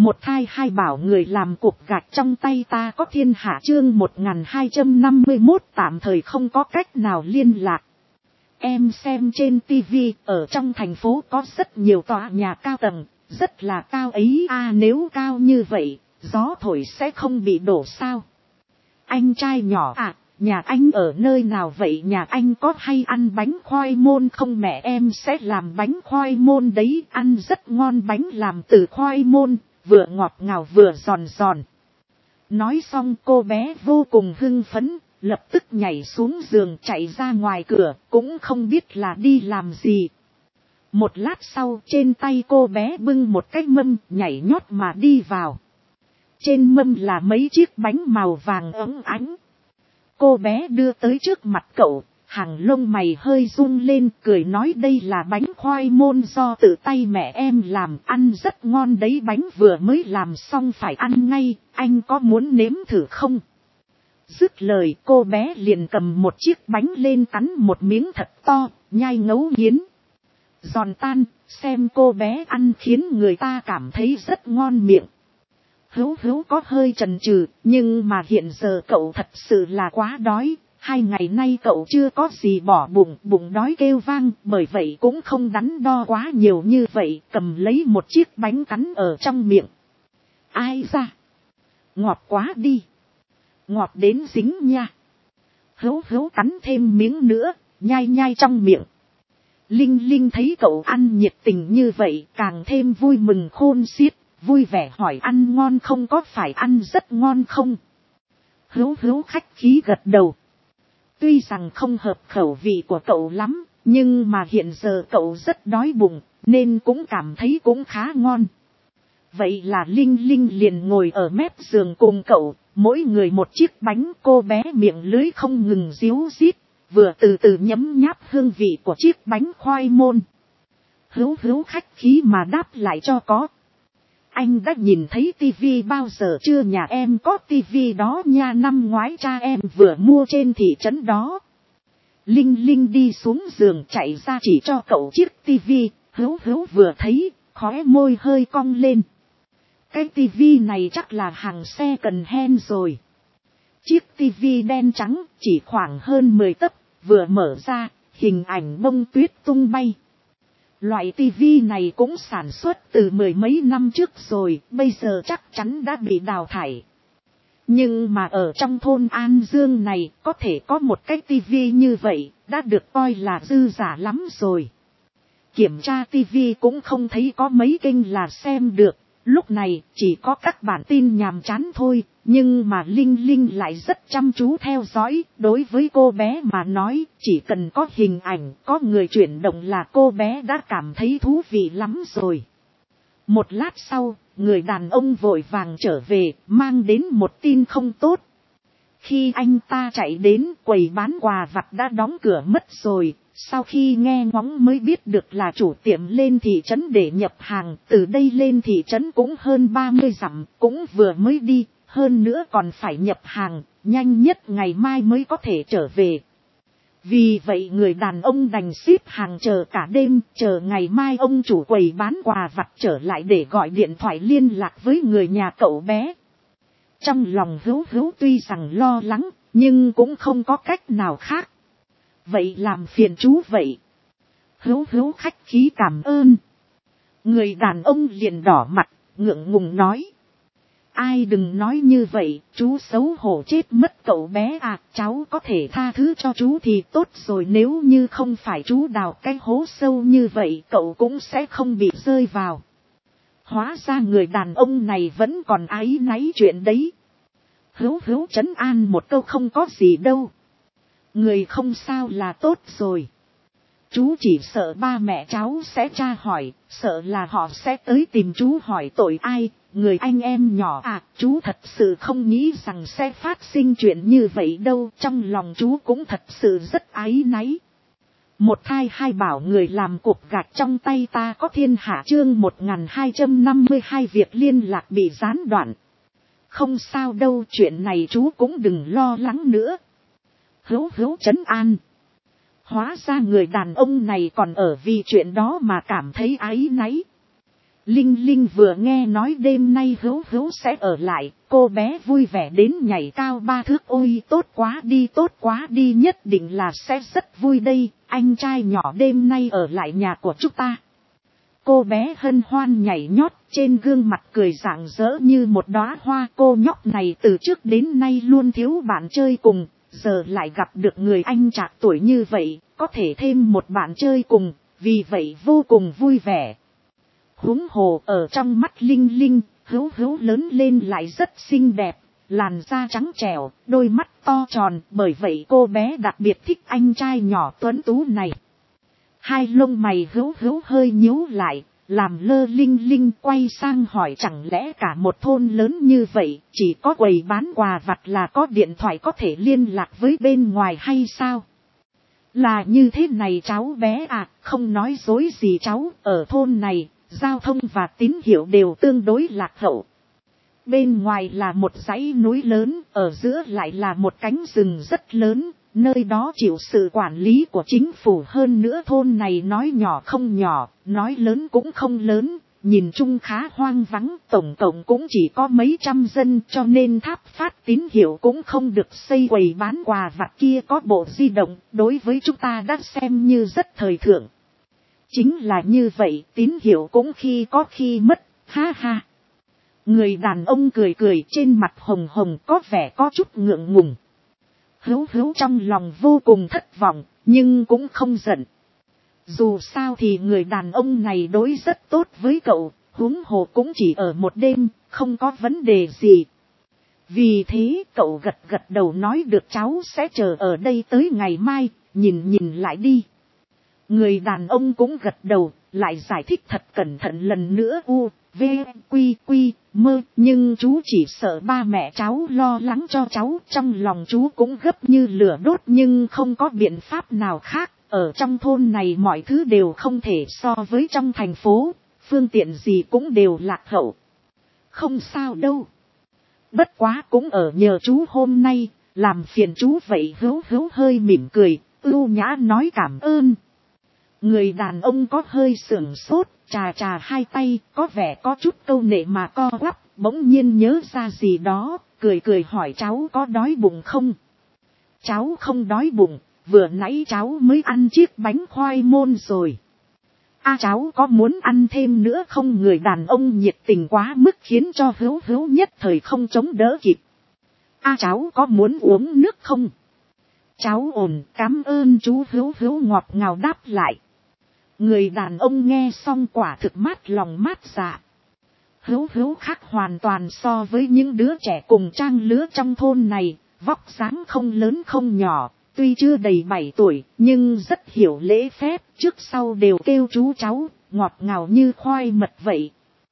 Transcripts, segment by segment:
Một thai hai bảo người làm cục gạch trong tay ta có thiên hạ chương 1251 tạm thời không có cách nào liên lạc. Em xem trên TV ở trong thành phố có rất nhiều tòa nhà cao tầng, rất là cao ấy nếu cao như vậy, gió thổi sẽ không bị đổ sao. Anh trai nhỏ nhà anh ở nơi nào vậy, nhà anh có hay ăn bánh khoai môn không? Mẹ em sẽ làm bánh khoai môn đấy, ăn rất ngon, bánh làm từ khoai môn, vừa ngọt ngào vừa giòn giòn. Nói xong cô bé vô cùng hưng phấn, lập tức nhảy xuống giường chạy ra ngoài cửa, cũng không biết là đi làm gì. Một lát sau trên tay cô bé bưng một cái mâm nhảy nhót mà đi vào. Trên mâm là mấy chiếc bánh màu vàng óng ánh. Cô bé đưa tới trước mặt cậu, hàng lông mày hơi run lên, cười nói đây là bánh khoai môn do tự tay mẹ em làm, ăn rất ngon đấy, bánh vừa mới làm xong phải ăn ngay, anh có muốn nếm thử không? Dứt lời cô bé liền cầm một chiếc bánh lên cắn một miếng thật to, nhai ngấu nghiến. Giòn tan, xem cô bé ăn khiến người ta cảm thấy rất ngon miệng. Hữu có hơi chần chừ, nhưng mà hiện giờ cậu thật sự là quá đói. 2 ngày nay cậu chưa có gì bỏ bụng, bụng đói kêu vang, bởi vậy cũng không đắn đo quá nhiều như vậy, cầm lấy một chiếc bánh cắn ở trong miệng. Ai ra? Ngọt quá đi. Ngọt đến dính nha. Hữu cắn thêm miếng nữa, nhai trong miệng. Linh Linh thấy cậu ăn nhiệt tình như vậy, càng thêm vui mừng khôn xiết, vui vẻ hỏi ăn ngon không, có phải ăn rất ngon không? Hữu khách khí gật đầu. Tuy rằng không hợp khẩu vị của cậu lắm, nhưng mà hiện giờ cậu rất đói bụng, nên cũng cảm thấy cũng khá ngon. Vậy là Linh Linh liền ngồi ở mép giường cùng cậu, mỗi người một chiếc bánh, cô bé miệng lưới không ngừng ríu rít, vừa từ từ nhấm nháp hương vị của chiếc bánh khoai môn. Hữu khách khí mà đáp lại cho có. Anh đã nhìn thấy tivi bao giờ chưa? Nhà em có tivi đó nha, năm ngoái cha em vừa mua trên thị trấn đó. Linh Linh đi xuống giường chạy ra chỉ cho cậu chiếc tivi, Hữu vừa thấy, khóe môi hơi cong lên. Cái tivi này chắc là hàng xe cần hen rồi. Chiếc tivi đen trắng, chỉ khoảng hơn 10 tấc, vừa mở ra, hình ảnh bông tuyết tung bay. Loại tivi này cũng sản xuất từ 10 mấy năm trước rồi, bây giờ chắc chắn đã bị đào thải. Nhưng mà ở trong thôn An Dương này, có thể có một cái tivi như vậy, đã được coi là dư giả lắm rồi. Kiểm tra tivi cũng không thấy có mấy kênh là xem được, lúc này chỉ có các bản tin nhàm chán thôi, nhưng mà Linh Linh lại rất chăm chú theo dõi. Đối với cô bé mà nói, chỉ cần có hình ảnh, có người chuyển động là cô bé đã cảm thấy thú vị lắm rồi. Một lát sau, người đàn ông vội vàng trở về, mang đến một tin không tốt. Khi anh ta chạy đến, quầy bán quà vặt đã đóng cửa mất rồi. Sau khi nghe ngóng mới biết được là chủ tiệm lên thị trấn để nhập hàng, từ đây lên thị trấn cũng hơn 30 dặm, cũng vừa mới đi, hơn nữa còn phải nhập hàng, nhanh nhất ngày mai mới có thể trở về. Vì vậy người đàn ông đành ship hàng chờ cả đêm, chờ ngày mai ông chủ quầy bán quà vặt trở lại để gọi điện thoại liên lạc với người nhà cậu bé. Trong lòng Hữu tuy rằng lo lắng, nhưng cũng không có cách nào khác. Vậy làm phiền chú vậy. Hữu khách khí cảm ơn. Người đàn ông liền đỏ mặt, ngượng ngùng nói. Ai đừng nói như vậy, chú xấu hổ chết mất cậu bé à, cháu có thể tha thứ cho chú thì tốt rồi, nếu như không phải chú đào cái hố sâu như vậy cậu cũng sẽ không bị rơi vào. Hóa ra người đàn ông này vẫn còn áy náy chuyện đấy. Hữu trấn an một câu không có gì đâu. Người không sao là tốt rồi. Chú chỉ sợ ba mẹ cháu sẽ tra hỏi, sợ là họ sẽ tới tìm chú hỏi tội ai, người anh em nhỏ à, chú thật sự không nghĩ rằng sẽ phát sinh chuyện như vậy đâu, trong lòng chú cũng thật sự rất áy náy. Một thai hai bảo người làm cục gạch trong tay ta có thiên hạ chương 1252 việc liên lạc bị gián đoạn. Không sao đâu, chuyện này chú cũng đừng lo lắng nữa. Hữu trấn an. Hóa ra người đàn ông này còn ở vì chuyện đó mà cảm thấy áy náy. Linh Linh vừa nghe nói đêm nay Hữu Hữu sẽ ở lại, cô bé vui vẻ đến nhảy cao 3 thước. Ôi tốt quá đi, nhất định là sẽ rất vui đây, anh trai nhỏ đêm nay ở lại nhà của chúng ta. Cô bé hân hoan nhảy nhót, trên gương mặt cười rạng rỡ như một đóa hoa. Cô nhóc này từ trước đến nay luôn thiếu bạn chơi cùng, giờ lại gặp được người anh trạc tuổi như vậy, có thể thêm một bạn chơi cùng, vì vậy vô cùng vui vẻ. Huống hồ ở trong mắt Linh Linh, Hữu Hữu lớn lên lại rất xinh đẹp, làn da trắng trẻo, đôi mắt to tròn, bởi vậy cô bé đặc biệt thích anh trai nhỏ tuấn tú này. Hai lông mày Hữu Hữu hơi nhíu lại, làm lơ Linh Linh quay sang hỏi, chẳng lẽ cả một thôn lớn như vậy, chỉ có quầy bán quà vặt là có điện thoại có thể liên lạc với bên ngoài hay sao? Là như thế này cháu bé à, không nói dối gì cháu, ở thôn này, giao thông và tín hiệu đều tương đối lạc hậu. Bên ngoài là một dãy núi lớn, ở giữa lại là một cánh rừng rất lớn, nơi đó chịu sự quản lý của chính phủ. Hơn nữa thôn này nói nhỏ không nhỏ, nói lớn cũng không lớn, nhìn chung khá hoang vắng, tổng cộng cũng chỉ có mấy trăm dân, cho nên tháp phát tín hiệu cũng không được xây. Quầy bán quà vặt kia có bộ di động, đối với chúng ta đã xem như rất thời thượng. Chính là như vậy, tín hiệu cũng khi có khi mất, ha ha. Người đàn ông cười cười, trên mặt hồng hồng, có vẻ có chút ngượng ngùng. Hữu Hữu trong lòng vô cùng thất vọng, nhưng cũng không giận. Dù sao thì người đàn ông này đối rất tốt với cậu, huống hồ cũng chỉ ở một đêm, không có vấn đề gì. Vì thế cậu gật gật đầu nói được, cháu sẽ chờ ở đây tới ngày mai, nhìn lại đi. Người đàn ông cũng gật đầu, lại giải thích thật cẩn thận lần nữa. V, Quy, Mơ, nhưng chú chỉ sợ ba mẹ cháu lo lắng cho cháu, trong lòng chú cũng gấp như lửa đốt, nhưng không có biện pháp nào khác. Ở trong thôn này mọi thứ đều không thể so với trong thành phố, phương tiện gì cũng đều lạc hậu. Không sao đâu. Bất quá cũng ở nhờ chú hôm nay, làm phiền chú vậy. Hữu Hữu hơi mỉm cười, ưu nhã nói cảm ơn. Người đàn ông có hơi sưởng sốt, trà hai tay, có vẻ có chút câu nệ mà co quắp, bỗng nhiên nhớ ra gì đó, cười hỏi, cháu có đói bụng không? Cháu không đói bụng, vừa nãy cháu mới ăn chiếc bánh khoai môn rồi. Cháu có muốn ăn thêm nữa không? Người đàn ông nhiệt tình quá mức khiến cho Hữu Hữu nhất thời không chống đỡ kịp. Cháu có muốn uống nước không? Cháu ổn, cảm ơn chú. Hữu Hữu ngọt ngào đáp lại. Người đàn ông nghe xong quả thực mát lòng mát dạ. Hữu Hữu khác hoàn toàn so với những đứa trẻ cùng trang lứa trong thôn này, vóc dáng không lớn không nhỏ, tuy chưa đầy 7 tuổi, nhưng rất hiểu lễ phép, trước sau đều kêu chú cháu, ngọt ngào như khoai mật vậy.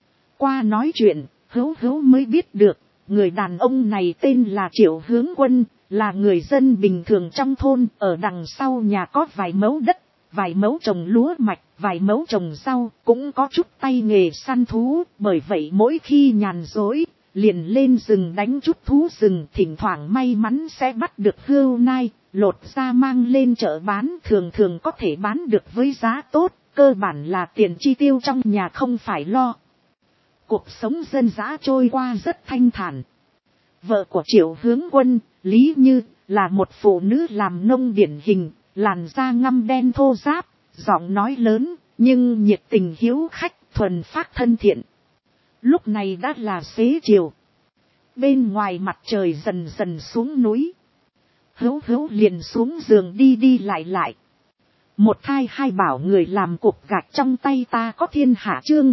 Qua nói chuyện, Hữu Hữu mới biết được, người đàn ông này tên là Triệu Hướng Quân, là người dân bình thường trong thôn, ở đằng sau nhà có vài mẫu đất. Vài mẫu trồng lúa mạch, vài mẫu trồng rau, cũng có chút tay nghề săn thú, bởi vậy mỗi khi nhàn rỗi, liền lên rừng đánh chút thú rừng, thỉnh thoảng may mắn sẽ bắt được hươu nai, lột ra mang lên chợ bán, thường có thể bán được với giá tốt, cơ bản là tiền chi tiêu trong nhà không phải lo. Cuộc sống dân dã trôi qua rất thanh thản. Vợ của Triệu Hướng Quân, Lý Như, là một phụ nữ làm nông điển hình. Làn da ngăm đen thô ráp, giọng nói lớn, nhưng nhiệt tình hiếu khách, thuần phác thân thiện. Lúc này đã là xế chiều. Bên ngoài mặt trời dần dần xuống núi. Hữu Hữu liền xuống giường đi lại. Một thai hai bảo người làm cục gạch trong tay ta có thiên hạ. Chương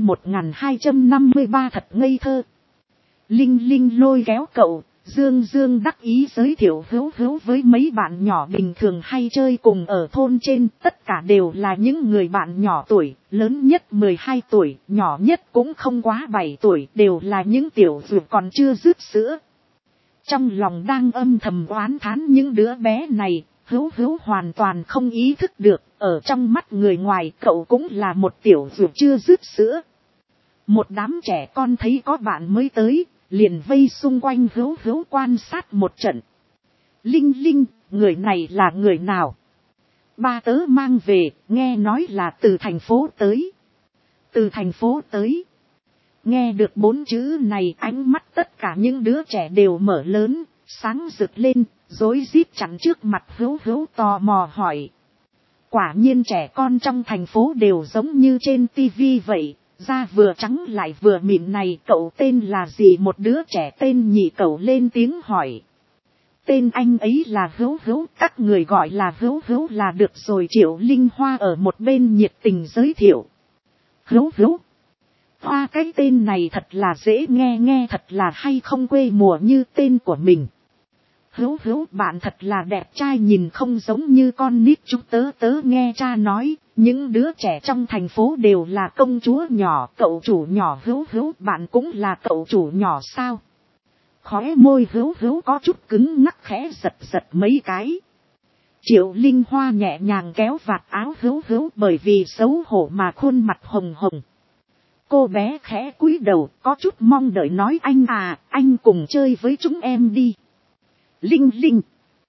1253 thật ngây thơ. Linh Linh lôi kéo cậu. Dương đắc ý giới thiệu Hữu Hữu với mấy bạn nhỏ bình thường hay chơi cùng ở thôn trên, tất cả đều là những người bạn nhỏ tuổi, lớn nhất 12 tuổi, nhỏ nhất cũng không quá 7 tuổi, đều là những tiểu dược còn chưa dứt sữa. Trong lòng đang âm thầm oán thán những đứa bé này, Hữu Hữu hoàn toàn không ý thức được, ở trong mắt người ngoài cậu cũng là một tiểu dược chưa dứt sữa. Một đám trẻ con thấy có bạn mới tới, liền vây xung quanh Hữu Hữu quan sát một trận. Linh, người này là người nào? Ba tớ mang về, nghe nói là từ thành phố tới. Từ thành phố tới. Nghe được 4 chữ này, ánh mắt tất cả những đứa trẻ đều mở lớn, sáng rực lên, rối rít chặn trước mặt Hữu Hữu tò mò hỏi. Quả nhiên trẻ con trong thành phố đều giống như trên tivi vậy, da vừa trắng lại vừa mịn này. Cậu tên là gì? Một đứa trẻ tên Nhị Cẩu lên tiếng hỏi. Tên anh ấy là Hữu Hữu, các người gọi là Hữu Hữu là được rồi. Triệu Linh Hoa ở một bên nhiệt tình giới thiệu. Hữu Hữu, Hoa, cái tên này thật là dễ nghe, nghe thật là hay, không quê mùa như tên của mình. Hữu Hữu, bạn thật là đẹp trai, nhìn không giống như con nít. Chúng tớ nghe cha nói, những đứa trẻ trong thành phố đều là công chúa nhỏ. Cậu chủ nhỏ Hữu Hữu, bạn cũng là cậu chủ nhỏ sao? Khóe môi Hữu Hữu có chút cứng ngắc, khẽ giật giật mấy cái. Triệu Linh Hoa nhẹ nhàng kéo vạt áo Hữu Hữu, bởi vì xấu hổ mà khuôn mặt hồng hồng. Cô bé khẽ cúi đầu, có chút mong đợi nói, anh cùng chơi với chúng em đi. Linh Linh.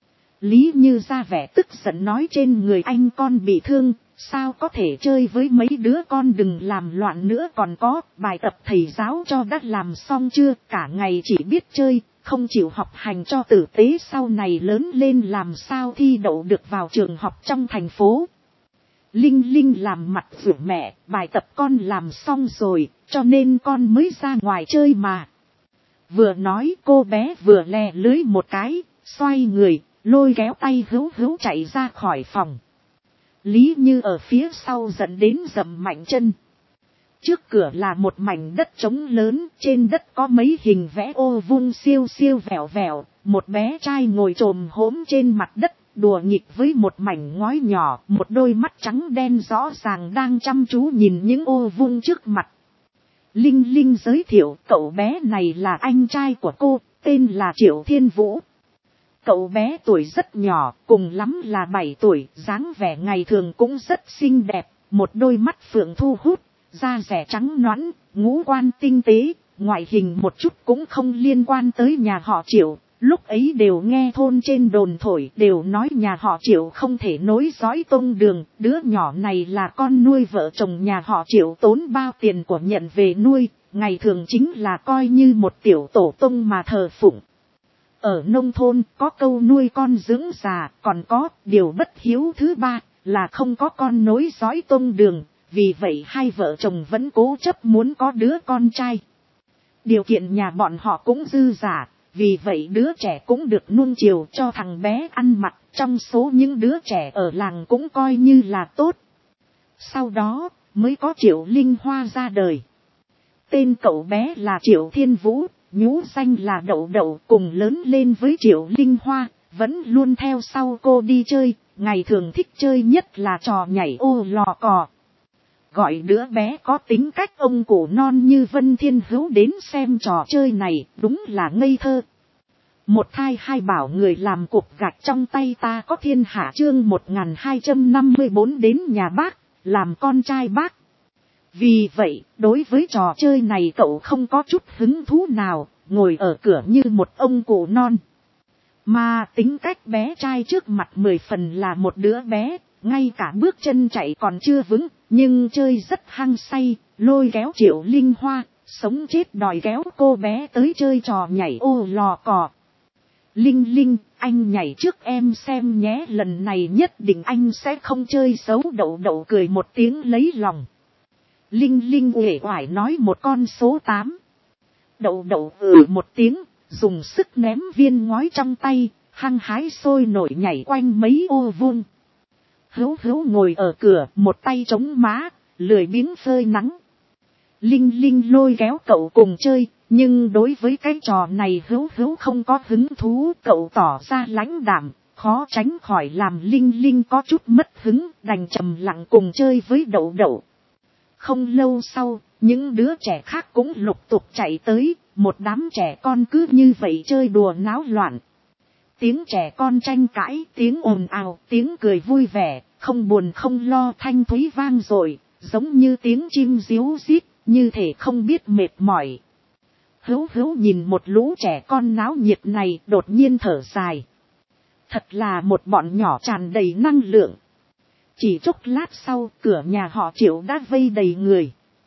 Lý Như ra vẻ tức giận nói, trên người anh con bị thương, sao có thể chơi với mấy đứa con, đừng làm loạn nữa. Còn có, bài tập thầy giáo cho đã làm xong chưa? Cả ngày chỉ biết chơi, không chịu học hành cho tử tế, sau này lớn lên làm sao thi đậu được vào trường học trong thành phố. Linh Linh làm mặt rủa mẹ, bài tập con làm xong rồi, cho nên con mới ra ngoài chơi mà. Vừa nói cô bé vừa lè lưới một cái, xoay người, lôi kéo tay Hữu Hữu chạy ra khỏi phòng. Lý Như ở phía sau dẫn đến dậm mạnh chân. Trước cửa là một mảnh đất trống lớn, trên đất có mấy hình vẽ ô vuông siêu siêu vẹo vẹo, một bé trai ngồi chồm hổm trên mặt đất, đùa nghịch với một mảnh ngói nhỏ, một đôi mắt trắng đen rõ ràng đang chăm chú nhìn những ô vuông trước mặt. Linh Linh giới thiệu, cậu bé này là anh trai của cô, tên là Triệu Thiên Vũ. Cậu bé tuổi rất nhỏ, cùng lắm là 7 tuổi, dáng vẻ ngày thường cũng rất xinh đẹp, một đôi mắt phượng thu hút, da dẻ trắng nõn, ngũ quan tinh tế, ngoại hình một chút cũng không liên quan tới nhà họ Triệu. Lúc ấy đều nghe thôn trên đồn thổi, đều nói nhà họ Triệu không thể nối dõi tông đường, đứa nhỏ này là con nuôi vợ chồng nhà họ Triệu tốn bao tiền của nhận về nuôi, ngày thường chính là coi như một tiểu tổ tông mà thờ phụng. Ở nông thôn có câu nuôi con dưỡng già, còn có điều bất hiếu thứ ba là không có con nối dõi tông đường, vì vậy hai vợ chồng vẫn cố chấp muốn có đứa con trai. Điều kiện nhà bọn họ cũng dư giả. Vì vậy đứa trẻ cũng được nuông chiều cho thằng bé ăn mặc, trong số những đứa trẻ ở làng cũng coi như là tốt. Sau đó, mới có Triệu Linh Hoa ra đời. Tên cậu bé là Triệu Thiên Vũ, nhũ danh là Đậu Đậu, cùng lớn lên với Triệu Linh Hoa, vẫn luôn theo sau cô đi chơi, ngày thường thích chơi nhất là trò nhảy ô lò cò. Gọi đứa bé có tính cách ông cụ non như Vân Thiên Hữu đến xem trò chơi này, đúng là ngây thơ. Một thai hai bảo người làm cục gạch trong tay ta có thiên hạ, chương 1254 đến nhà bác, làm con trai bác. Vì vậy, đối với trò chơi này cậu không có chút hứng thú nào, ngồi ở cửa như một ông cụ non. Mà tính cách bé trai trước mặt 10 phần là một đứa bé, ngay cả bước chân chạy còn chưa vững, nhưng chơi rất hăng say, lôi kéo Triệu Linh Hoa, sống chết đòi kéo cô bé tới chơi trò nhảy ô lò cò. Linh Linh, anh nhảy trước em xem nhé, lần này nhất định anh sẽ không chơi xấu. Đậu Đậu cười một tiếng lấy lòng. Linh Linh uể oải nói một con số 8. Đậu Đậu một tiếng, dùng sức ném viên ngói trong tay, hăng hái sôi nổi nhảy quanh mấy ô vuông. Hữu Hữu ngồi ở cửa, một tay chống má, lười biếng phơi nắng. Linh Linh lôi kéo cậu cùng chơi, nhưng đối với cái trò này Hữu Hữu không có hứng thú. Cậu tỏ ra lãnh đạm, khó tránh khỏi làm Linh Linh có chút mất hứng, đành trầm lặng cùng chơi với Đậu Đậu. Không lâu sau, những đứa trẻ khác cũng lục tục chạy tới, một đám trẻ con cứ như vậy chơi đùa náo loạn. Tiếng trẻ con tranh cãi, tiếng ồn ào, tiếng cười vui vẻ, không buồn không lo thanh thúy vang dội, giống như tiếng chim ríu rít, như thể không biết mệt mỏi. Hữu Hữu nhìn một lũ trẻ con náo nhiệt này, đột nhiên thở dài. Thật là một bọn nhỏ tràn đầy năng lượng. Chỉ chốc lát sau, cửa nhà họ Triệu đã vây đầy người.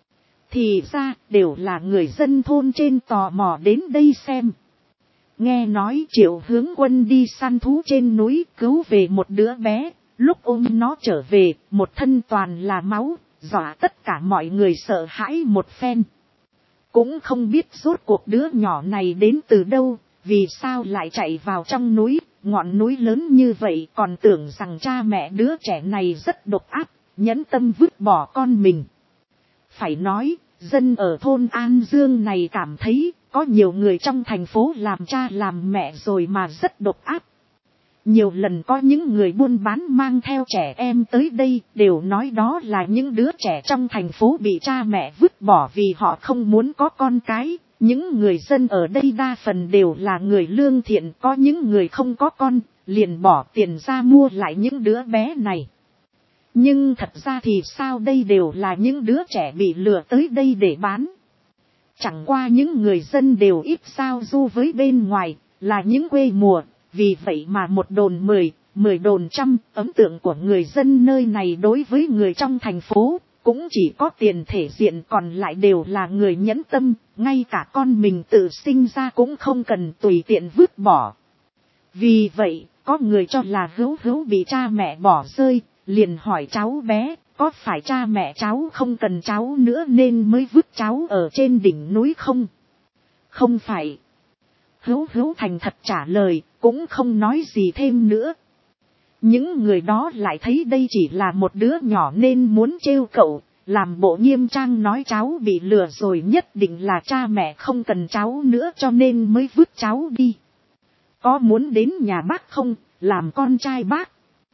Thì ra đều là người dân thôn trên tò mò đến đây xem. Nghe nói Triệu Hướng Quân đi săn thú trên núi cứu về một đứa bé, lúc ôm nó trở về, một thân toàn là máu, dọa tất cả mọi người sợ hãi một phen. Cũng không biết rốt cuộc đứa nhỏ này đến từ đâu, vì sao lại chạy vào trong núi, ngọn núi lớn như vậy, còn tưởng rằng cha mẹ đứa trẻ này rất độc ác, nhẫn tâm vứt bỏ con mình. Phải nói, dân ở thôn An Dương này cảm thấy, có nhiều người trong thành phố làm cha làm mẹ rồi mà rất độc ác. Nhiều lần có những người buôn bán mang theo trẻ em tới đây, đều nói đó là những đứa trẻ trong thành phố bị cha mẹ vứt bỏ vì họ không muốn có con cái. Những người dân ở đây đa phần đều là người lương thiện, có những người không có con, liền bỏ tiền ra mua lại những đứa bé này. Nhưng thật ra thì sao, đây đều là những đứa trẻ bị lừa tới đây để bán. Chẳng qua những người dân đều ít giao du với bên ngoài, là những quê mùa, vì vậy mà một đồn 10 đồn trăm, ấn tượng của người dân nơi này đối với người trong thành phố, cũng chỉ có tiền thể diện, còn lại đều là người nhẫn tâm, ngay cả con mình tự sinh ra cũng không cần tùy tiện vứt bỏ. Vì vậy, có người cho là Hữu bị cha mẹ bỏ rơi, liền hỏi cháu bé, có phải cha mẹ cháu không cần cháu nữa nên mới vứt cháu ở trên đỉnh núi không? Không phải. Hữu thành thật trả lời, cũng không nói gì thêm nữa. Những người đó lại thấy đây chỉ là một đứa nhỏ nên muốn trêu cậu, làm bộ nghiêm trang nói cháu bị lừa rồi, nhất định là cha mẹ không cần cháu nữa cho nên mới vứt cháu đi. Có muốn đến nhà bác không, làm con trai bác?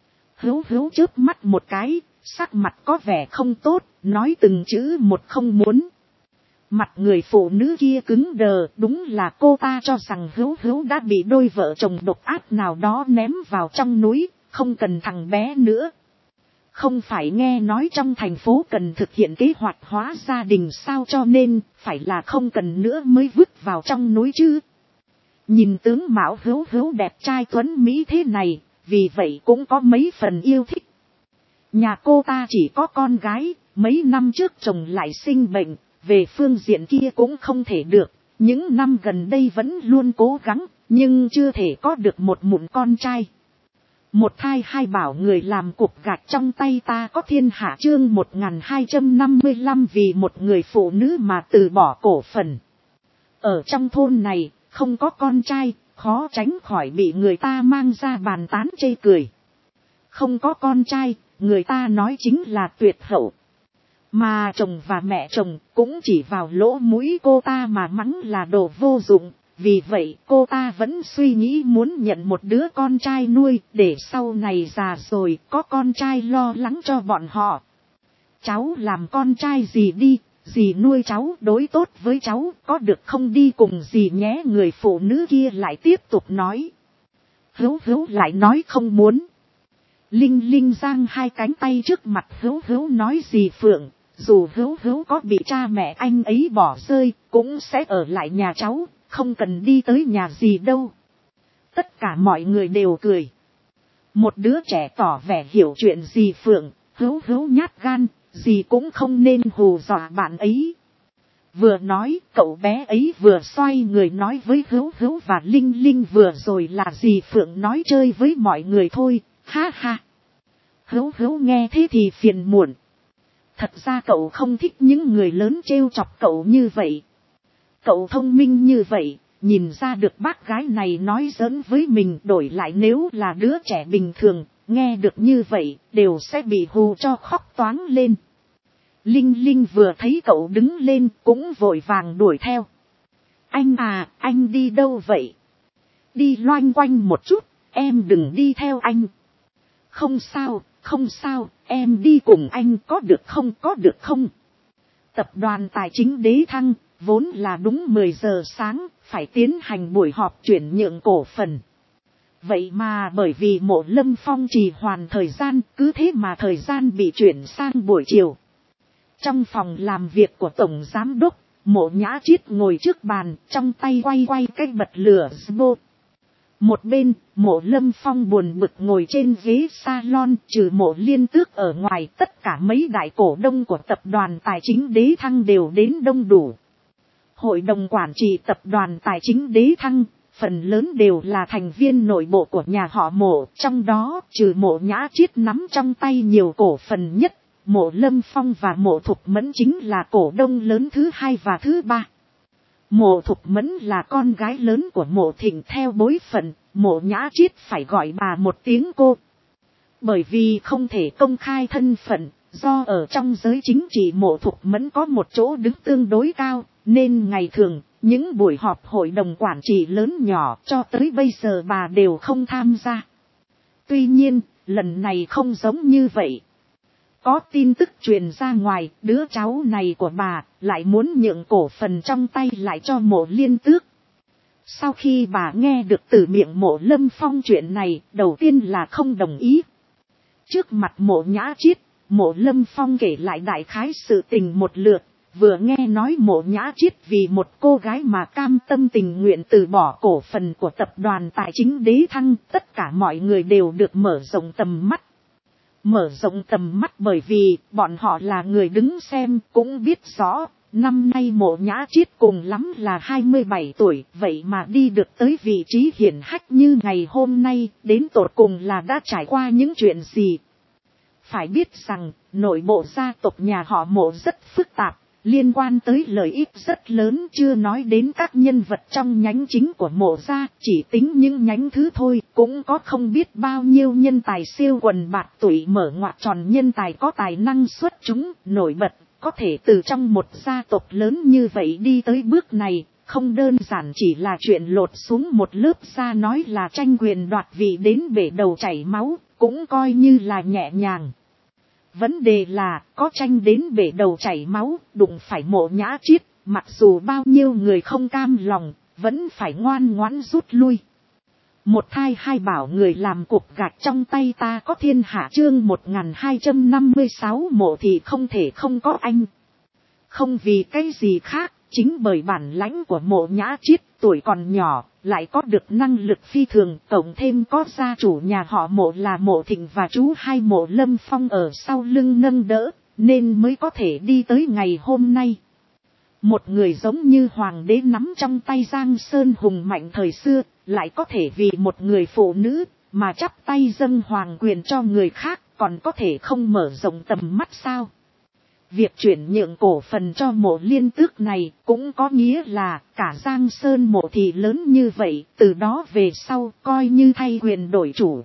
Hữu chớp mắt một cái, sắc mặt có vẻ không tốt, nói từng chữ một không muốn. Mặt người phụ nữ kia cứng đờ, đúng là cô ta cho rằng Hữu đã bị đôi vợ chồng độc ác nào đó ném vào trong núi, không cần thằng bé nữa. Không phải nghe nói trong thành phố cần thực hiện kế hoạch hóa gia đình sao, cho nên phải là không cần nữa mới vứt vào trong núi chứ. Nhìn tướng mạo Hữu đẹp trai tuấn mỹ thế này, vì vậy cũng có mấy phần yêu thích. Nhà cô ta chỉ có con gái, mấy năm trước chồng lại sinh bệnh, về phương diện kia cũng không thể được. Những năm gần đây vẫn luôn cố gắng, nhưng chưa thể có được một mụn con trai. Một thai hai bảo, người làm cục gạch trong tay ta có thiên hạ. Chương 1255 vì một người phụ nữ mà từ bỏ cổ phần. Ở trong thôn này, không có con trai, khó tránh khỏi bị người ta mang ra bàn tán chê cười. Không có con trai, người ta nói chính là tuyệt hậu. Mà chồng và mẹ chồng cũng chỉ vào lỗ mũi cô ta mà mắng là đồ vô dụng. Vì vậy cô ta vẫn suy nghĩ muốn nhận một đứa con trai nuôi, để sau này già rồi có con trai lo lắng cho bọn họ. Cháu làm con trai gì đi, dì nuôi cháu, đối tốt với cháu, có được không, đi cùng dì nhé. Người phụ nữ kia lại tiếp tục nói. Hữu lại nói không muốn. Linh giang hai cánh tay trước mặt Hữu nói, dì Phượng, dù Hữu có bị cha mẹ anh ấy bỏ rơi, cũng sẽ ở lại nhà cháu, không cần đi tới nhà dì đâu. Tất cả mọi người đều cười. Một đứa trẻ tỏ vẻ hiểu chuyện dì Phượng, Hữu nhát gan, dì cũng không nên hù dọa bạn ấy. Vừa nói, cậu bé ấy vừa xoay người nói với Hữu và Linh, vừa rồi là dì Phượng nói chơi với mọi người thôi, ha ha. Hữu nghe thế thì phiền muộn. Thật ra cậu không thích những người lớn trêu chọc cậu như vậy. Cậu thông minh như vậy, nhìn ra được bác gái này nói giỡn với mình, đổi lại nếu là đứa trẻ bình thường, nghe được như vậy, đều sẽ bị hù cho khóc toáng lên. Linh vừa thấy cậu đứng lên cũng vội vàng đuổi theo. Anh à, anh đi đâu vậy? Đi loanh quanh một chút, em đừng đi theo anh. Không sao, em đi cùng anh có được không? Tập đoàn Tài chính Đế Thăng, vốn là đúng 10 giờ sáng, phải tiến hành buổi họp chuyển nhượng cổ phần. Vậy mà bởi vì Mộ Lâm Phong trì hoãn thời gian, cứ thế mà thời gian bị chuyển sang buổi chiều. Trong phòng làm việc của Tổng Giám Đốc, Mộ Nhã Chiết ngồi trước bàn, trong tay quay cái bật lửa Zbo. Một bên, Mộ Lâm Phong buồn bực ngồi trên ghế salon, trừ Mộ Liên Tước ở ngoài, tất cả mấy đại cổ đông của tập đoàn tài chính Đế Thăng đều đến đông đủ. Hội đồng quản trị tập đoàn tài chính Đế Thăng, phần lớn đều là thành viên nội bộ của nhà họ Mộ, trong đó trừ Mộ Nhã Chiết nắm trong tay nhiều cổ phần nhất, Mộ Lâm Phong và Mộ Thục Mẫn chính là cổ đông lớn thứ hai và thứ ba. Mộ Thục Mẫn là con gái lớn của Mộ Thịnh, theo bối phận, Mộ Nhã Chiết phải gọi bà một tiếng cô. Bởi vì không thể công khai thân phận, do ở trong giới chính trị Mộ Thục Mẫn có một chỗ đứng tương đối cao, nên ngày thường, những buổi họp hội đồng quản trị lớn nhỏ cho tới bây giờ bà đều không tham gia. Tuy nhiên, lần này không giống như vậy. Có tin tức truyền ra ngoài, đứa cháu này của bà lại muốn nhượng cổ phần trong tay lại cho Mộ Liên Tước. Sau khi bà nghe được từ miệng Mộ Lâm Phong chuyện này, đầu tiên là không đồng ý. Trước mặt Mộ Nhã Chiết, Mộ Lâm Phong kể lại đại khái sự tình một lượt, vừa nghe nói Mộ Nhã Chiết vì một cô gái mà cam tâm tình nguyện từ bỏ cổ phần của tập đoàn tài chính Đế Thăng, tất cả mọi người đều được mở rộng tầm mắt. Mở rộng tầm mắt bởi vì bọn họ là người đứng xem cũng biết rõ, năm nay Mộ Nhã Chiết cùng lắm là 27 tuổi, vậy mà đi được tới vị trí hiển hách như ngày hôm nay, đến tột cùng là đã trải qua những chuyện gì. Phải biết rằng, nội bộ gia tộc nhà họ Mộ rất phức tạp, liên quan tới lợi ích rất lớn, chưa nói đến các nhân vật trong nhánh chính của Mộ gia, chỉ tính những nhánh thứ thôi, cũng có không biết bao nhiêu nhân tài siêu quần bạt tụy mở ngoặt tròn, nhân tài có tài năng xuất chúng, nổi bật, có thể từ trong một gia tộc lớn như vậy đi tới bước này, không đơn giản chỉ là chuyện lột xuống một lớp da nói là tranh quyền đoạt vị đến bể đầu chảy máu, cũng coi như là nhẹ nhàng. Vấn đề là, có tranh đến bể đầu chảy máu, đụng phải Mộ Nhã Chiết, mặc dù bao nhiêu người không cam lòng, vẫn phải ngoan ngoãn rút lui. Một thai hai bảo người làm cục gạch trong tay ta có thiên hạ, chương 1256 Mộ thì không thể không có anh. Không vì cái gì khác, chính bởi bản lãnh của Mộ Nhã Chiết, tuổi còn nhỏ, lại có được năng lực phi thường, cộng thêm có gia chủ nhà họ Mộ là Mộ Thịnh và chú hai Mộ Lâm Phong ở sau lưng nâng đỡ, nên mới có thể đi tới ngày hôm nay. Một người giống như hoàng đế nắm trong tay Giang Sơn hùng mạnh thời xưa, lại có thể vì một người phụ nữ mà chắp tay dâng hoàng quyền cho người khác, còn có thể không mở rộng tầm mắt sao? Việc chuyển nhượng cổ phần cho Mộ Liên Tước này cũng có nghĩa là cả Giang Sơn Mộ thì lớn như vậy, từ đó về sau coi như thay quyền đổi chủ.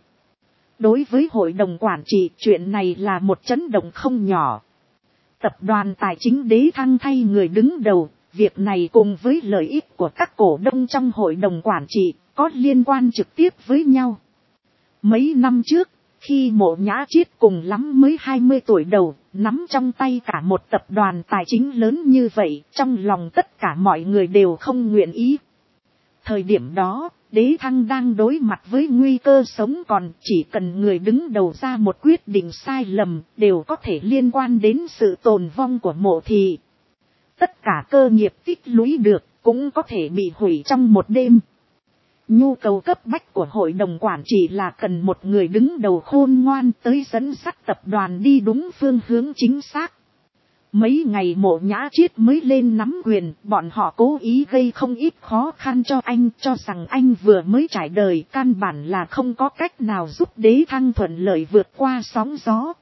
Đối với hội đồng quản trị, chuyện này là một chấn động không nhỏ. Tập đoàn tài chính Đế Thăng thay người đứng đầu, việc này cùng với lợi ích của các cổ đông trong hội đồng quản trị có liên quan trực tiếp với nhau. Mấy năm trước, khi Mộ Nhã Chiết cùng lắm mới 20 tuổi đầu, nắm trong tay cả một tập đoàn tài chính lớn như vậy, trong lòng tất cả mọi người đều không nguyện ý. Thời điểm đó, Đế Thăng đang đối mặt với nguy cơ sống còn, chỉ cần người đứng đầu ra một quyết định sai lầm, đều có thể liên quan đến sự tồn vong của Mộ thị. Tất cả cơ nghiệp tích lũy được, cũng có thể bị hủy trong một đêm. Nhu cầu cấp bách của hội đồng quản trị là cần một người đứng đầu khôn ngoan tới dẫn dắt tập đoàn đi đúng phương hướng chính xác. Mấy ngày Mộ Nhã Chiết mới lên nắm quyền, bọn họ cố ý gây không ít khó khăn cho anh, cho rằng anh vừa mới trải đời, căn bản là không có cách nào giúp Đế Thăng thuận lợi vượt qua sóng gió.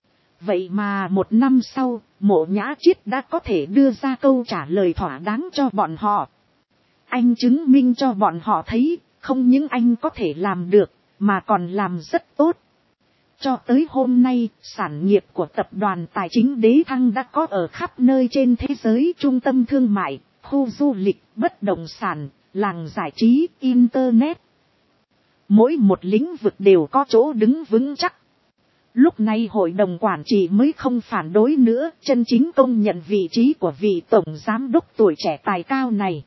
Vậy mà một năm sau, Mộ Nhã Chiết đã có thể đưa ra câu trả lời thỏa đáng cho bọn họ. Anh chứng minh cho bọn họ thấy, không những anh có thể làm được, mà còn làm rất tốt. Cho tới hôm nay, sản nghiệp của tập đoàn tài chính Đế Thăng đã có ở khắp nơi trên thế giới, trung tâm thương mại, khu du lịch, bất động sản, làng giải trí, internet. Mỗi một lĩnh vực đều có chỗ đứng vững chắc. Lúc này hội đồng quản trị mới không phản đối nữa, chân chính công nhận vị trí của vị tổng giám đốc tuổi trẻ tài cao này.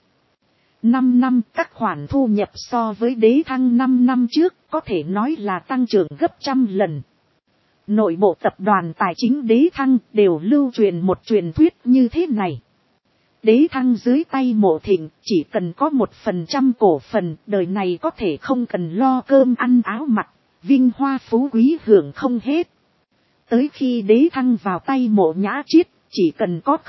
5 năm các khoản thu nhập so với Đế Thăng 5 năm trước có thể nói là tăng trưởng gấp trăm lần. Nội bộ tập đoàn tài chính Đế Thăng đều lưu truyền một truyền thuyết như thế này. Đế Thăng dưới tay Mộ Thịnh chỉ cần có 1% cổ phần, đời này có thể không cần lo cơm ăn áo mặc, vinh hoa phú quý hưởng không hết. Tới khi Đế Thăng vào tay Mộ Nhã Chiết, chỉ cần có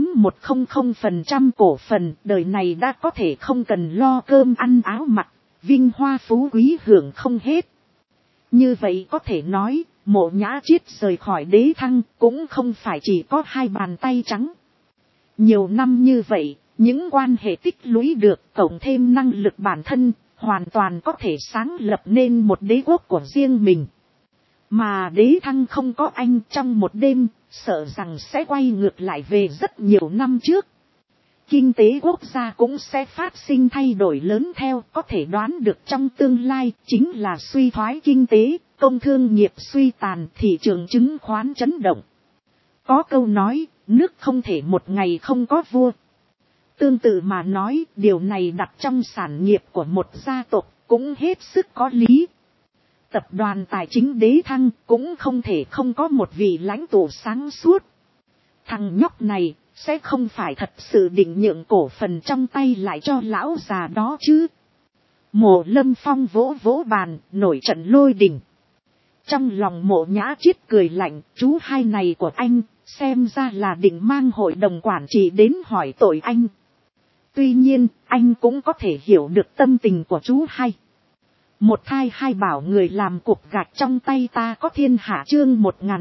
0.100% cổ phần, đời này đã có thể không cần lo cơm ăn áo mặc, vinh hoa phú quý hưởng không hết. Như vậy có thể nói, Mộ Nhã Chiết rời khỏi Đế Thăng cũng không phải chỉ có 2 bàn tay trắng. Nhiều năm như vậy, những quan hệ tích lũy được cộng thêm năng lực bản thân, hoàn toàn có thể sáng lập nên một đế quốc của riêng mình. Mà Đế Thăng không có anh trong một đêm, sợ rằng sẽ quay ngược lại về rất nhiều năm trước. Kinh tế quốc gia cũng sẽ phát sinh thay đổi lớn theo, có thể đoán được trong tương lai chính là suy thoái kinh tế, công thương nghiệp suy tàn, thị trường chứng khoán chấn động. Có câu nói, nước không thể một ngày không có vua. Tương tự mà nói, điều này đặt trong sản nghiệp của một gia tộc cũng hết sức có lý. Tập đoàn tài chính Đế Thăng cũng không thể không có một vị lãnh tụ sáng suốt. Thằng nhóc này sẽ không phải thật sự định nhượng cổ phần trong tay lại cho lão già đó chứ. Mộ Lâm Phong vỗ vỗ bàn, nổi trận lôi đình. Trong lòng Mộ Nhã Chiết cười lạnh, chú hai này của anh, xem ra là định mang hội đồng quản trị đến hỏi tội anh. Tuy nhiên, anh cũng có thể hiểu được tâm tình của chú hai. Một thai hai bảo người làm cục gạch trong tay ta có thiên hạ chương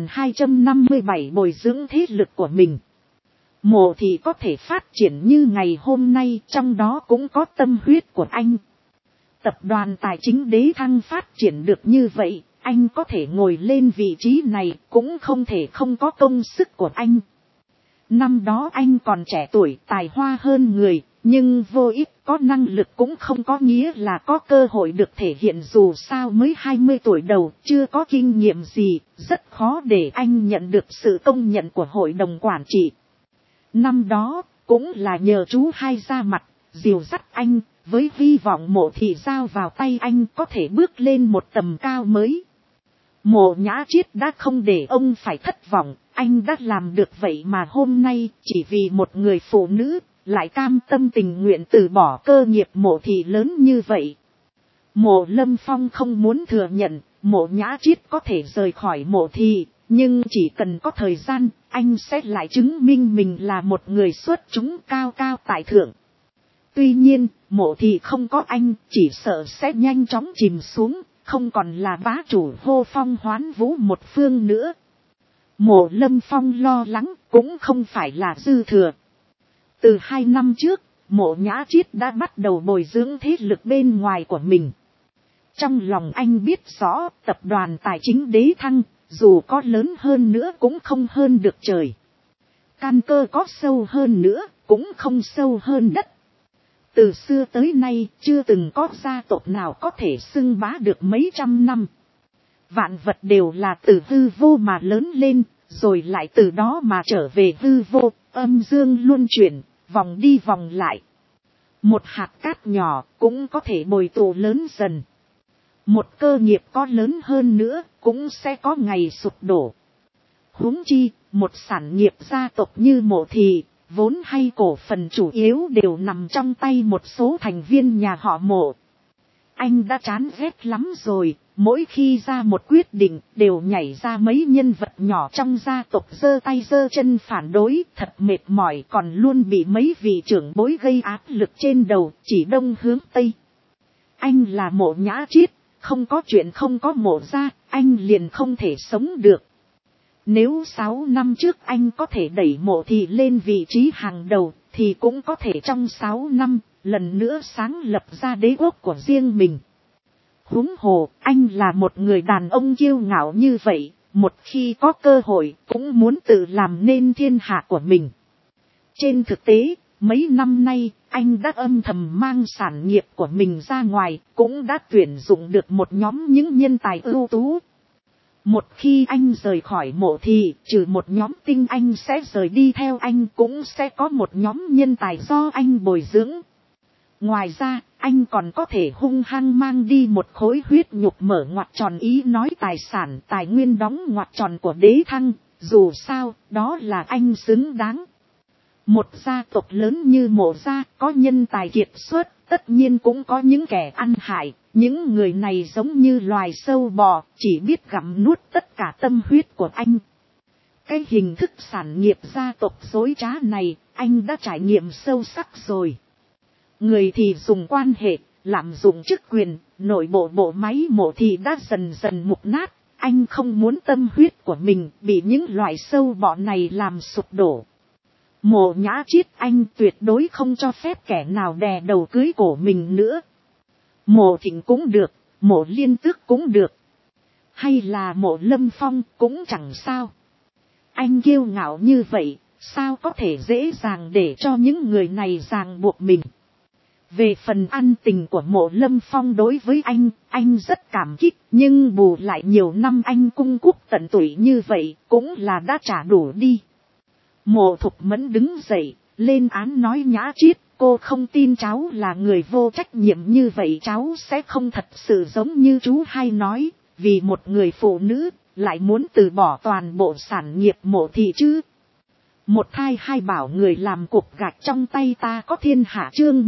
1257 bồi dưỡng thế lực của mình. Mộ thì có thể phát triển như ngày hôm nay, trong đó cũng có tâm huyết của anh. Tập đoàn tài chính Đế Thăng phát triển được như vậy, anh có thể ngồi lên vị trí này cũng không thể không có công sức của anh. Năm đó anh còn trẻ tuổi, tài hoa hơn người, nhưng vô ích, có năng lực cũng không có nghĩa là có cơ hội được thể hiện, dù sao mới 20 tuổi đầu, chưa có kinh nghiệm gì, rất khó để anh nhận được sự công nhận của hội đồng quản trị. Năm đó, cũng là nhờ chú hai ra mặt, dìu dắt anh, với hy vọng Mộ Thị giao vào tay anh có thể bước lên một tầm cao mới. Mộ Nhã Chiết đã không để ông phải thất vọng, anh đã làm được vậy mà hôm nay chỉ vì một người phụ nữ, lại cam tâm tình nguyện từ bỏ cơ nghiệp Mộ Thị lớn như vậy. Mộ Lâm Phong không muốn thừa nhận, Mộ Nhã Chiết có thể rời khỏi Mộ Thị, nhưng chỉ cần có thời gian, anh sẽ lại chứng minh mình là một người xuất chúng cao cao tại thượng. Tuy nhiên, Mộ Thị không có anh, chỉ sợ sẽ nhanh chóng chìm xuống, không còn là bá chủ hô phong hoán vũ một phương nữa. Mộ Lâm Phong lo lắng cũng không phải là dư thừa. Từ 2 năm trước, Mộ Nhã Chiết đã bắt đầu bồi dưỡng thế lực bên ngoài của mình. Trong lòng anh biết rõ, tập đoàn tài chính Đế Thăng, dù có lớn hơn nữa cũng không hơn được trời. Căn cơ có sâu hơn nữa, cũng không sâu hơn đất. Từ xưa tới nay, chưa từng có gia tộc nào có thể xưng bá được mấy trăm năm. Vạn vật đều là từ hư vô mà lớn lên, rồi lại từ đó mà trở về hư vô, âm dương luân chuyển, vòng đi vòng lại. Một hạt cát nhỏ cũng có thể bồi tụ lớn dần. Một cơ nghiệp có lớn hơn nữa, cũng sẽ có ngày sụp đổ. Huống chi, một sản nghiệp gia tộc như Mộ Thị, vốn hay cổ phần chủ yếu đều nằm trong tay một số thành viên nhà họ Mộ. Anh đã chán ghét lắm rồi, mỗi khi ra một quyết định đều nhảy ra mấy nhân vật nhỏ trong gia tộc giơ tay giơ chân phản đối, thật mệt mỏi, còn luôn bị mấy vị trưởng bối gây áp lực trên đầu, chỉ đông hướng tây. Anh là Mộ Nhã Chiết, không có chuyện không có Mộ gia, anh liền không thể sống được. Nếu 6 năm trước anh có thể đẩy Mộ Thị lên vị trí hàng đầu, thì cũng có thể trong 6 năm, lần nữa sáng lập ra đế quốc của riêng mình. Huống hồ, anh là một người đàn ông kiêu ngạo như vậy, một khi có cơ hội, cũng muốn tự làm nên thiên hạ của mình. Trên thực tế, mấy năm nay, anh đã âm thầm mang sản nghiệp của mình ra ngoài, cũng đã tuyển dụng được một nhóm những nhân tài ưu tú. Một khi anh rời khỏi Mộ Thị, trừ một nhóm tinh anh sẽ rời đi theo anh, cũng sẽ có một nhóm nhân tài do anh bồi dưỡng. Ngoài ra, anh còn có thể hung hăng mang đi một khối huyết nhục mở ngoặc tròn, ý nói tài sản tài nguyên đóng ngoặc tròn của Đế Thăng, dù sao, đó là anh xứng đáng. Một gia tộc lớn như Mộ gia có nhân tài kiệt xuất, tất nhiên cũng có những kẻ ăn hại. Những người này giống như loài sâu bò, chỉ biết gặm nuốt tất cả tâm huyết của anh. Cái hình thức sản nghiệp gia tộc dối trá này, anh đã trải nghiệm sâu sắc rồi. Người thì dùng quan hệ, lạm dụng chức quyền, nội bộ bộ máy Mộ thì đã dần dần mục nát. Anh không muốn tâm huyết của mình bị những loài sâu bọ này làm sụp đổ. Mộ Nhã Chiết, anh tuyệt đối không cho phép kẻ nào đè đầu cưới cổ mình nữa. Mộ Thịnh cũng được, Mộ Liên Tước cũng được. Hay là Mộ Lâm Phong cũng chẳng sao. Anh kiêu ngạo như vậy, sao có thể dễ dàng để cho những người này ràng buộc mình. Về phần ân tình của Mộ Lâm Phong đối với anh rất cảm kích, nhưng bù lại nhiều năm anh cung cúp tận tụy như vậy, cũng là đã trả đủ đi. Mộ Thục Mẫn đứng dậy, lên án nói Nhã Chiết, cô không tin cháu là người vô trách nhiệm như vậy, cháu sẽ không thật sự giống như chú hay nói, vì một người phụ nữ, lại muốn từ bỏ toàn bộ sản nghiệp Mộ thị chứ. Một thai hai bảo người làm cục gạch trong tay ta có thiên hạ, chương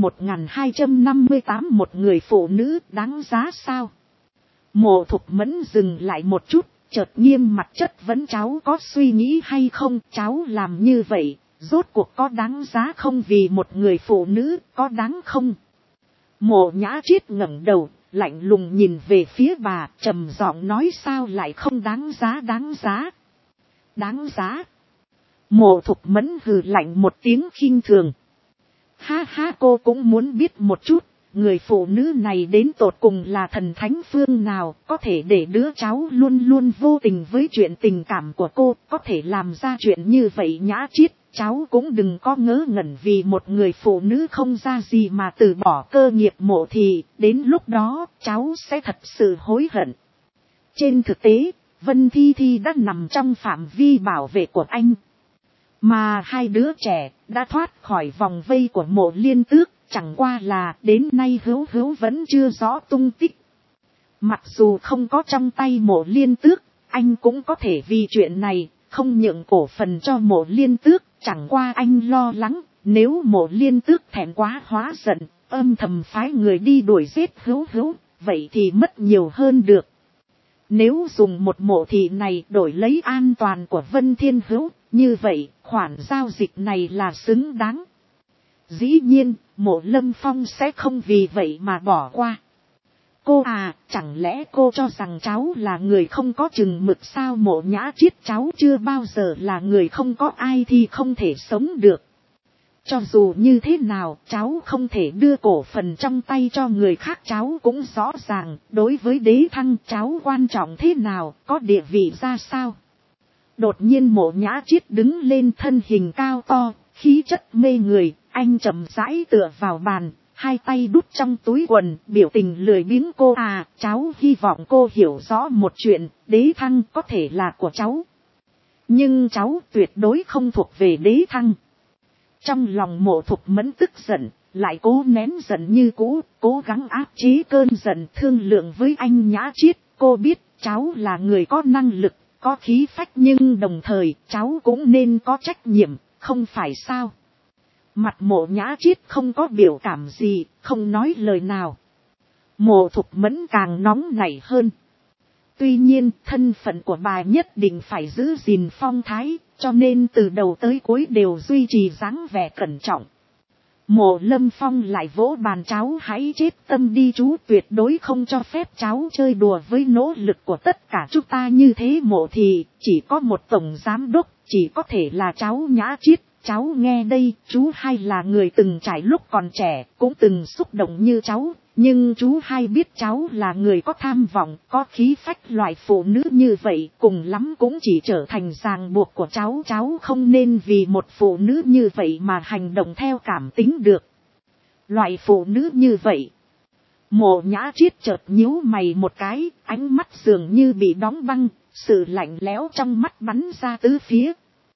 1258, một người phụ nữ đáng giá sao? Mộ Thục Mẫn dừng lại một chút, chợt nghiêm mặt chất vấn, cháu có suy nghĩ hay không, cháu làm như vậy, rốt cuộc có đáng giá không, vì một người phụ nữ, có đáng không? Mộ Nhã Chiết ngẩng đầu, lạnh lùng nhìn về phía bà, trầm giọng nói, sao lại không đáng giá, đáng giá, đáng giá. Mộ Thục Mẫn hừ lạnh một tiếng khinh thường. Ha ha, cô cũng muốn biết một chút, người phụ nữ này đến tột cùng là thần thánh phương nào, có thể để đứa cháu luôn luôn vô tình với chuyện tình cảm của cô, có thể làm ra chuyện như vậy. Nhã Chiết, cháu cũng đừng có ngớ ngẩn vì một người phụ nữ không ra gì mà từ bỏ cơ nghiệp Mộ thị, đến lúc đó cháu sẽ thật sự hối hận. Trên thực tế, Vân Thi Thi đã nằm trong phạm vi bảo vệ của anh. Mà hai đứa trẻ đã thoát khỏi vòng vây của Mộ Liên Tước, chẳng qua là đến nay Hữu Hữu vẫn chưa rõ tung tích. Mặc dù không có trong tay Mộ Liên Tước, anh cũng có thể vì chuyện này không nhượng cổ phần cho Mộ Liên Tước, chẳng qua anh lo lắng, nếu Mộ Liên Tước thẹn quá hóa giận, âm thầm phái người đi đuổi giết Hữu Hữu, vậy thì mất nhiều hơn được. Nếu dùng một Mộ thị này đổi lấy an toàn của Vân Thiên Hữu, như vậy, khoản giao dịch này là xứng đáng. Dĩ nhiên, Mộ Lâm Phong sẽ không vì vậy mà bỏ qua. Cô à, chẳng lẽ cô cho rằng cháu là người không có chừng mực sao? Mộ Nhã Chiết, cháu chưa bao giờ là người không có ai thì không thể sống được. Cho dù như thế nào, cháu không thể đưa cổ phần trong tay cho người khác, cháu cũng rõ ràng, đối với Đế Thăng cháu quan trọng thế nào, có địa vị ra sao. Đột nhiên Mộ Nhã Chiết đứng lên, thân hình cao to, khí chất mê người, anh chậm rãi tựa vào bàn, hai tay đút trong túi quần, biểu tình lười biếng. Cô à, cháu hy vọng cô hiểu rõ một chuyện, Đế Thăng có thể là của cháu, nhưng cháu tuyệt đối không thuộc về Đế Thăng. Trong lòng Mộ Thục Mẫn tức giận, lại cố nén giận như cũ, cố gắng áp chế cơn giận, thương lượng với anh Nhã Chiết, cô biết cháu là người có năng lực, có khí phách, nhưng đồng thời cháu cũng nên có trách nhiệm, không phải sao? Mặt Mộ Nhã Chiết không có biểu cảm gì, không nói lời nào. Mộ Thục Mẫn càng nóng nảy hơn. Tuy nhiên, thân phận của bà nhất định phải giữ gìn phong thái, cho nên từ đầu tới cuối đều duy trì dáng vẻ cẩn trọng. Mộ Lâm Phong lại vỗ bàn, cháu hãy chết tâm đi, chú tuyệt đối không cho phép cháu chơi đùa với nỗ lực của tất cả chúng ta như thế. Mộ thì chỉ có một tổng giám đốc, chỉ có thể là cháu Nhã Chiết. Cháu nghe đây, chú hai là người từng trải lúc còn trẻ, cũng từng xúc động như cháu, nhưng chú hai biết cháu là người có tham vọng, có khí phách, loại phụ nữ như vậy cùng lắm cũng chỉ trở thành ràng buộc của cháu. Cháu không nên vì một phụ nữ như vậy mà hành động theo cảm tính được. Loại phụ nữ như vậy. Mộ Nhã Chiết chợt nhíu mày một cái, ánh mắt dường như bị đóng băng, sự lạnh lẽo trong mắt bắn ra tứ phía.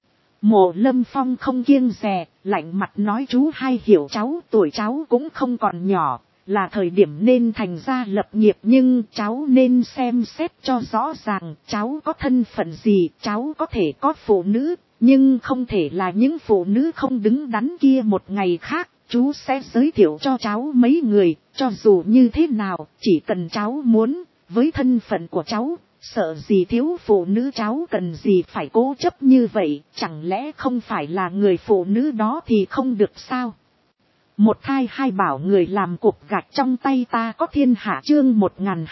Mộ Lâm Phong không kiêng dè, lạnh mặt nói, chú hai hiểu cháu, tuổi cháu cũng không còn nhỏ, là thời điểm nên thành gia lập nghiệp, nhưng cháu nên xem xét cho rõ ràng cháu có thân phận gì, cháu có thể có phụ nữ, Nhưng không thể là những phụ nữ không đứng đắn kia. Một ngày khác, chú sẽ giới thiệu cho cháu mấy người, cho dù như thế nào, chỉ cần cháu muốn, với thân phận của cháu, sợ gì thiếu phụ nữ, cháu cần gì phải cố chấp như vậy, chẳng lẽ không phải là người phụ nữ đó thì không được sao? Một thai hai bảo người làm cục gạch trong tay ta có thiên hạ chương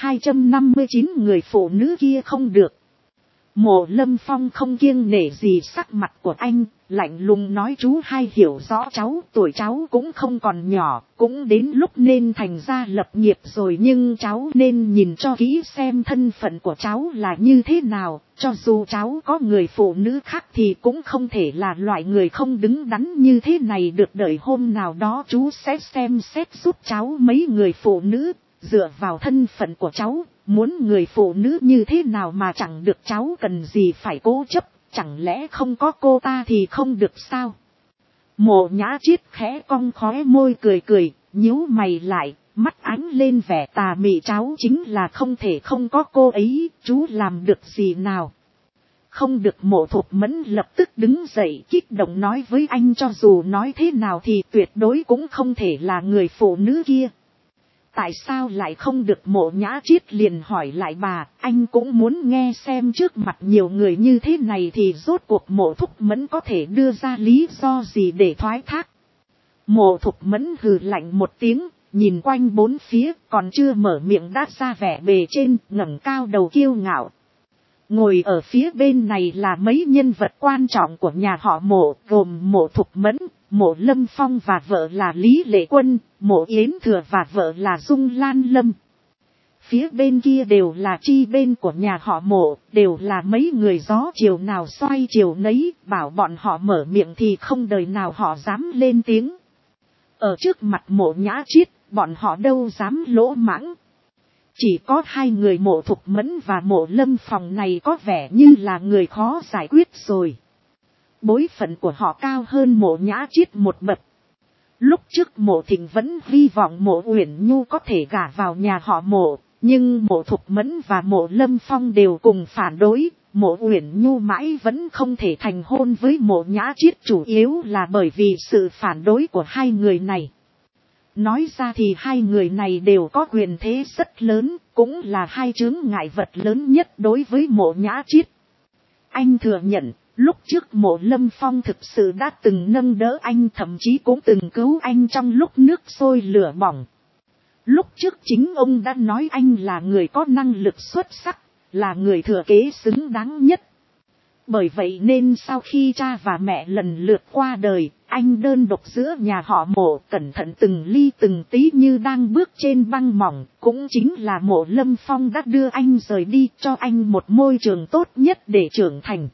1259 người phụ nữ kia không được. Mộ Lâm Phong không kiêng nể gì sắc mặt của anh, lạnh lùng nói chú hai hiểu rõ cháu, tuổi cháu cũng không còn nhỏ, cũng đến lúc nên thành gia lập nghiệp rồi, nhưng cháu nên nhìn cho kỹ xem thân phận của cháu là như thế nào, cho dù cháu có người phụ nữ khác thì cũng không thể là loại người không đứng đắn như thế này được. Đợi hôm nào đó chú sẽ xem xét giúp cháu mấy người phụ nữ, dựa vào thân phận của cháu. Muốn người phụ nữ như thế nào mà chẳng được, cháu cần gì phải cố chấp, chẳng lẽ không có cô ta thì không được sao? Mộ Nhã Chiết khẽ cong khóe môi cười cười, nhíu mày lại, mắt ánh lên vẻ tà mị, cháu chính là không thể không có cô ấy, chú làm được gì nào? Không được. Mộ Thục Mẫn lập tức đứng dậy kích động nói với anh, cho dù nói thế nào thì tuyệt đối cũng không thể là người phụ nữ kia. Tại sao lại không được? Mộ Nhã Chiết liền hỏi lại bà, anh cũng muốn nghe xem trước mặt nhiều người như thế này thì rốt cuộc Mộ Thục Mẫn có thể đưa ra lý do gì để thoái thác. Mộ Thục Mẫn hừ lạnh một tiếng, nhìn quanh bốn phía, còn chưa mở miệng đã ra vẻ bề trên, ngẩng cao đầu kiêu ngạo. Ngồi ở phía bên này là mấy nhân vật quan trọng của nhà họ Mộ, gồm Mộ Thục Mẫn, Mộ Lâm Phong và vợ là Lý Lệ Quân, Mộ Yến Thừa và vợ là Dung Lan Lâm. Phía bên kia đều là chi bên của nhà họ Mộ, đều là mấy người gió chiều nào xoay chiều nấy, bảo bọn họ mở miệng thì không đời nào họ dám lên tiếng. Ở trước mặt Mộ Nhã Chiết, bọn họ đâu dám lỗ mãng. Chỉ có hai người Mộ Thục Mẫn và Mộ Lâm Phong này có vẻ như là người khó giải quyết rồi. Bối phận của họ cao hơn Mộ Nhã Chiết một bậc. Lúc trước Mộ Thịnh vẫn hy vọng Mộ Uyển Nhu có thể gả vào nhà họ Mộ, nhưng Mộ Thục Mẫn và Mộ Lâm Phong đều cùng phản đối. Mộ Uyển Nhu mãi vẫn không thể thành hôn với Mộ Nhã Chiết, chủ yếu là bởi vì sự phản đối của hai người này. Nói ra thì hai người này đều có quyền thế rất lớn, cũng là hai chướng ngại vật lớn nhất đối với Mộ Nhã Chiết. Anh thừa nhận, lúc trước Mộ Lâm Phong thực sự đã từng nâng đỡ anh, thậm chí cũng từng cứu anh trong lúc nước sôi lửa bỏng. Lúc trước chính ông đã nói anh là người có năng lực xuất sắc, là người thừa kế xứng đáng nhất. Bởi vậy nên sau khi cha và mẹ lần lượt qua đời, anh đơn độc giữa nhà họ Mộ, cẩn thận từng ly từng tí như đang bước trên băng mỏng. Cũng chính là Mộ Lâm Phong đã đưa anh rời đi, cho anh một môi trường tốt nhất để trưởng thành.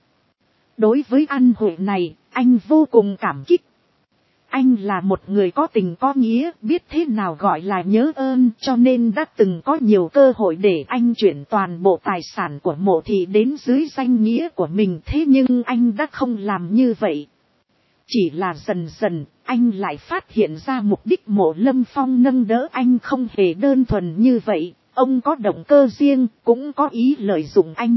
Đối với ân huệ này, anh vô cùng cảm kích. Anh là một người có tình có nghĩa, biết thế nào gọi là nhớ ơn, cho nên đã từng có nhiều cơ hội để anh chuyển toàn bộ tài sản của Mộ thị đến dưới danh nghĩa của mình. Thế nhưng anh đã không làm như vậy. Chỉ là dần dần, anh lại phát hiện ra mục đích Mộ Lâm Phong nâng đỡ anh không hề đơn thuần như vậy. Ông có động cơ riêng, cũng có ý lợi dụng anh.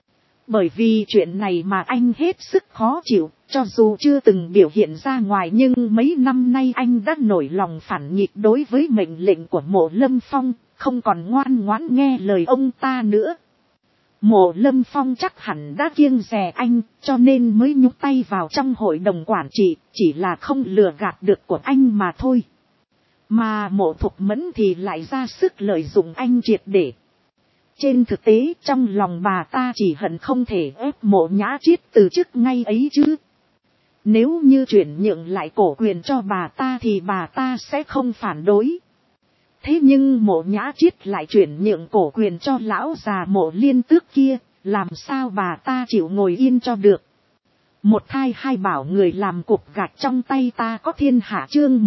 Bởi vì chuyện này mà anh hết sức khó chịu, cho dù chưa từng biểu hiện ra ngoài nhưng mấy năm nay anh đã nổi lòng phản nghịch đối với mệnh lệnh của Mộ Lâm Phong, không còn ngoan ngoãn nghe lời ông ta nữa. Mộ Lâm Phong chắc hẳn đã kiêng dè anh, cho nên mới nhúc tay vào trong hội đồng quản trị, chỉ là không lừa gạt được của anh mà thôi. Mà Mộ Thục Mẫn thì lại ra sức lợi dụng anh triệt để. Trên thực tế trong lòng bà ta chỉ hận không thể ép Mộ Nhã Chiết từ chức ngay ấy chứ. Nếu như chuyển nhượng lại cổ quyền cho bà ta thì bà ta sẽ không phản đối. Thế nhưng Mộ Nhã Chiết lại chuyển nhượng cổ quyền cho lão già Mộ Liên Tước kia, làm sao bà ta chịu ngồi yên cho được. Một thai hai bảo người làm cục gạch trong tay ta có thiên hạ chương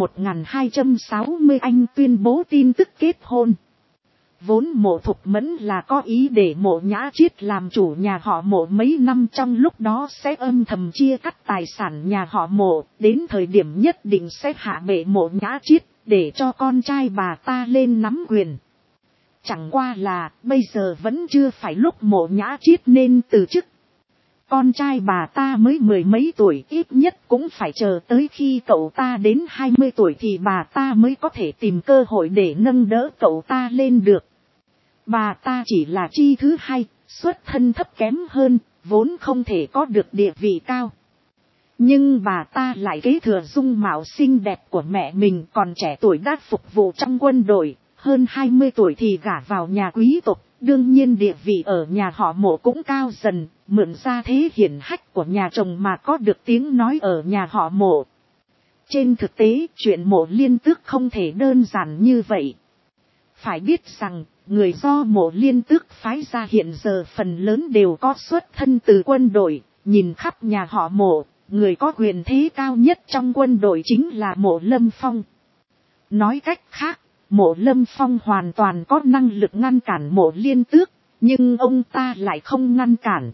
1260 anh tuyên bố tin tức kết hôn. Vốn Mộ Thục Mẫn là có ý để Mộ Nhã Chiết làm chủ nhà họ Mộ mấy năm, trong lúc đó sẽ âm thầm chia cắt tài sản nhà họ Mộ, đến thời điểm nhất định sẽ hạ bệ Mộ Nhã Chiết, để cho con trai bà ta lên nắm quyền. Chẳng qua là, bây giờ vẫn chưa phải lúc Mộ Nhã Chiết nên từ chức. Con trai bà ta mới 10 mấy tuổi, ít nhất cũng phải chờ tới khi cậu ta đến 20 tuổi thì bà ta mới có thể tìm cơ hội để nâng đỡ cậu ta lên được. Bà ta chỉ là chi thứ hai, xuất thân thấp kém hơn, vốn không thể có được địa vị cao. Nhưng bà ta lại kế thừa dung mạo xinh đẹp của mẹ mình, còn trẻ tuổi đã phục vụ trong quân đội, hơn 20 tuổi thì gả vào nhà quý tộc. Đương nhiên địa vị ở nhà họ Mộ cũng cao dần, mượn ra thế hiển hách của nhà chồng mà có được tiếng nói ở nhà họ Mộ. Trên thực tế, chuyện Mộ Liên Tước không thể đơn giản như vậy. Phải biết rằng, người do Mộ Liên Tước phái ra hiện giờ phần lớn đều có xuất thân từ quân đội, nhìn khắp nhà họ Mộ, người có quyền thế cao nhất trong quân đội chính là Mộ Lâm Phong. Nói cách khác, Mộ Lâm Phong hoàn toàn có năng lực ngăn cản Mộ Liên Tước, nhưng ông ta lại không ngăn cản.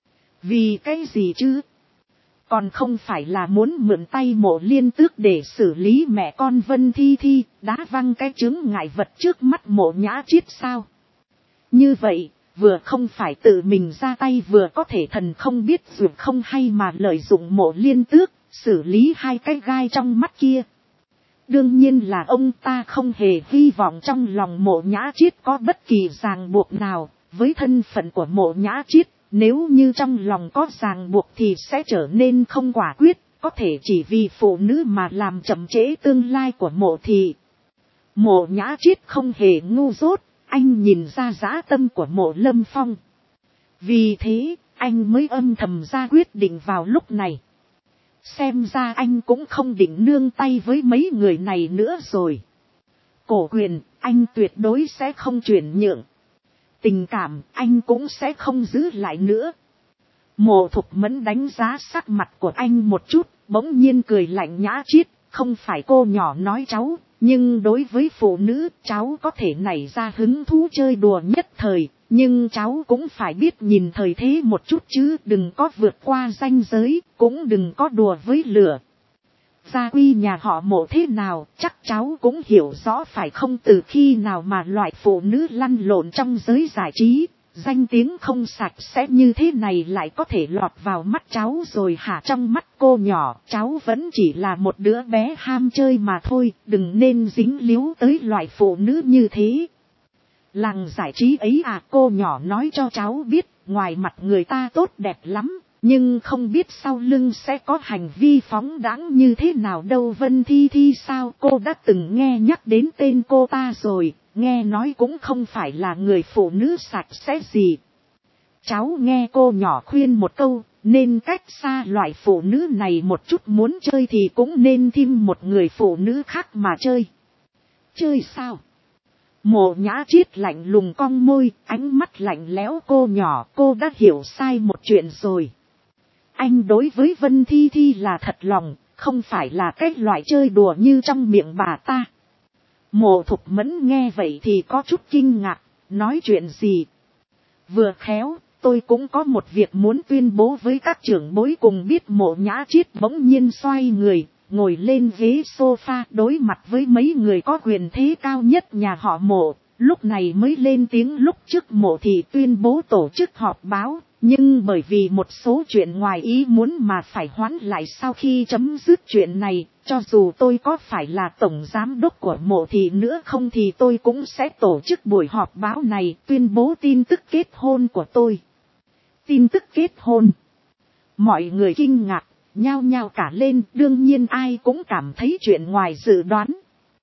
Vì cái gì chứ? Còn không phải là muốn mượn tay Mộ Liên Tước để xử lý mẹ con Vân Thi Thi, đá văng cái chướng ngại vật trước mắt Mộ Nhã Chiết sao? Như vậy, vừa không phải tự mình ra tay, vừa có thể thần không biết dù không hay mà lợi dụng Mộ Liên Tước, xử lý hai cái gai trong mắt kia. Đương nhiên là ông ta không hề hy vọng trong lòng Mộ Nhã Chiết có bất kỳ ràng buộc nào, với thân phận của Mộ Nhã Chiết, nếu như trong lòng có ràng buộc thì sẽ trở nên không quả quyết, có thể chỉ vì phụ nữ mà làm chậm trễ tương lai của Mộ thị. Mộ Nhã Chiết không hề ngu dốt, anh nhìn ra dã tâm của Mộ Lâm Phong. Vì thế, anh mới âm thầm ra quyết định vào lúc này. Xem ra anh cũng không định nương tay với mấy người này nữa rồi. Cổ quyền, anh tuyệt đối sẽ không chuyển nhượng. Tình cảm, anh cũng sẽ không giữ lại nữa. Mộ Thục Mẫn đánh giá sắc mặt của anh một chút, bỗng nhiên cười lạnh. Nhã Chiết, không phải cô nhỏ nói cháu, nhưng đối với phụ nữ, cháu có thể nảy ra hứng thú chơi đùa nhất thời. Nhưng cháu cũng phải biết nhìn thời thế một chút chứ, đừng có vượt qua ranh giới, cũng đừng có đùa với lửa. Gia quy nhà họ Mộ thế nào, chắc cháu cũng hiểu rõ phải không? Từ khi nào mà loại phụ nữ lăn lộn trong giới giải trí, danh tiếng không sạch sẽ như thế này lại có thể lọt vào mắt cháu rồi hả? Trong mắt cô nhỏ, cháu vẫn chỉ là một đứa bé ham chơi mà thôi, đừng nên dính líu tới loại phụ nữ như thế. Làng giải trí ấy à? Cô nhỏ nói cho cháu biết, ngoài mặt người ta tốt đẹp lắm, nhưng không biết sau lưng sẽ có hành vi phóng đãng như thế nào đâu. Vân Thi Thi sao? Cô đã từng nghe nhắc đến tên cô ta rồi, nghe nói cũng không phải là người phụ nữ sạch sẽ gì. Cháu nghe cô nhỏ khuyên một câu, nên cách xa loại phụ nữ này một chút, muốn chơi thì cũng nên tìm một người phụ nữ khác mà chơi. Chơi sao? Mộ Nhã Chiết lạnh lùng cong môi, ánh mắt lạnh lẽo. Cô nhỏ, cô đã hiểu sai một chuyện rồi. Anh đối với Vân Thi Thi là thật lòng, không phải là cái loại chơi đùa như trong miệng bà ta. Mộ Thục Mẫn nghe vậy thì có chút kinh ngạc, nói chuyện gì? Vừa khéo, tôi cũng có một việc muốn tuyên bố với các trưởng bối cùng biết. Mộ Nhã Chiết bỗng nhiên xoay người, ngồi lên ghế sofa đối mặt với mấy người có quyền thế cao nhất nhà họ Mộ, lúc này mới lên tiếng. Lúc trước Mộ thì tuyên bố tổ chức họp báo, nhưng bởi vì một số chuyện ngoài ý muốn mà phải hoãn lại. Sau khi chấm dứt chuyện này, cho dù tôi có phải là tổng giám đốc của Mộ thì nữa không thì tôi cũng sẽ tổ chức buổi họp báo này, tuyên bố tin tức kết hôn của tôi. Tin tức kết hôn? Mọi người kinh ngạc, nhao nhao cả lên, đương nhiên ai cũng cảm thấy chuyện ngoài dự đoán.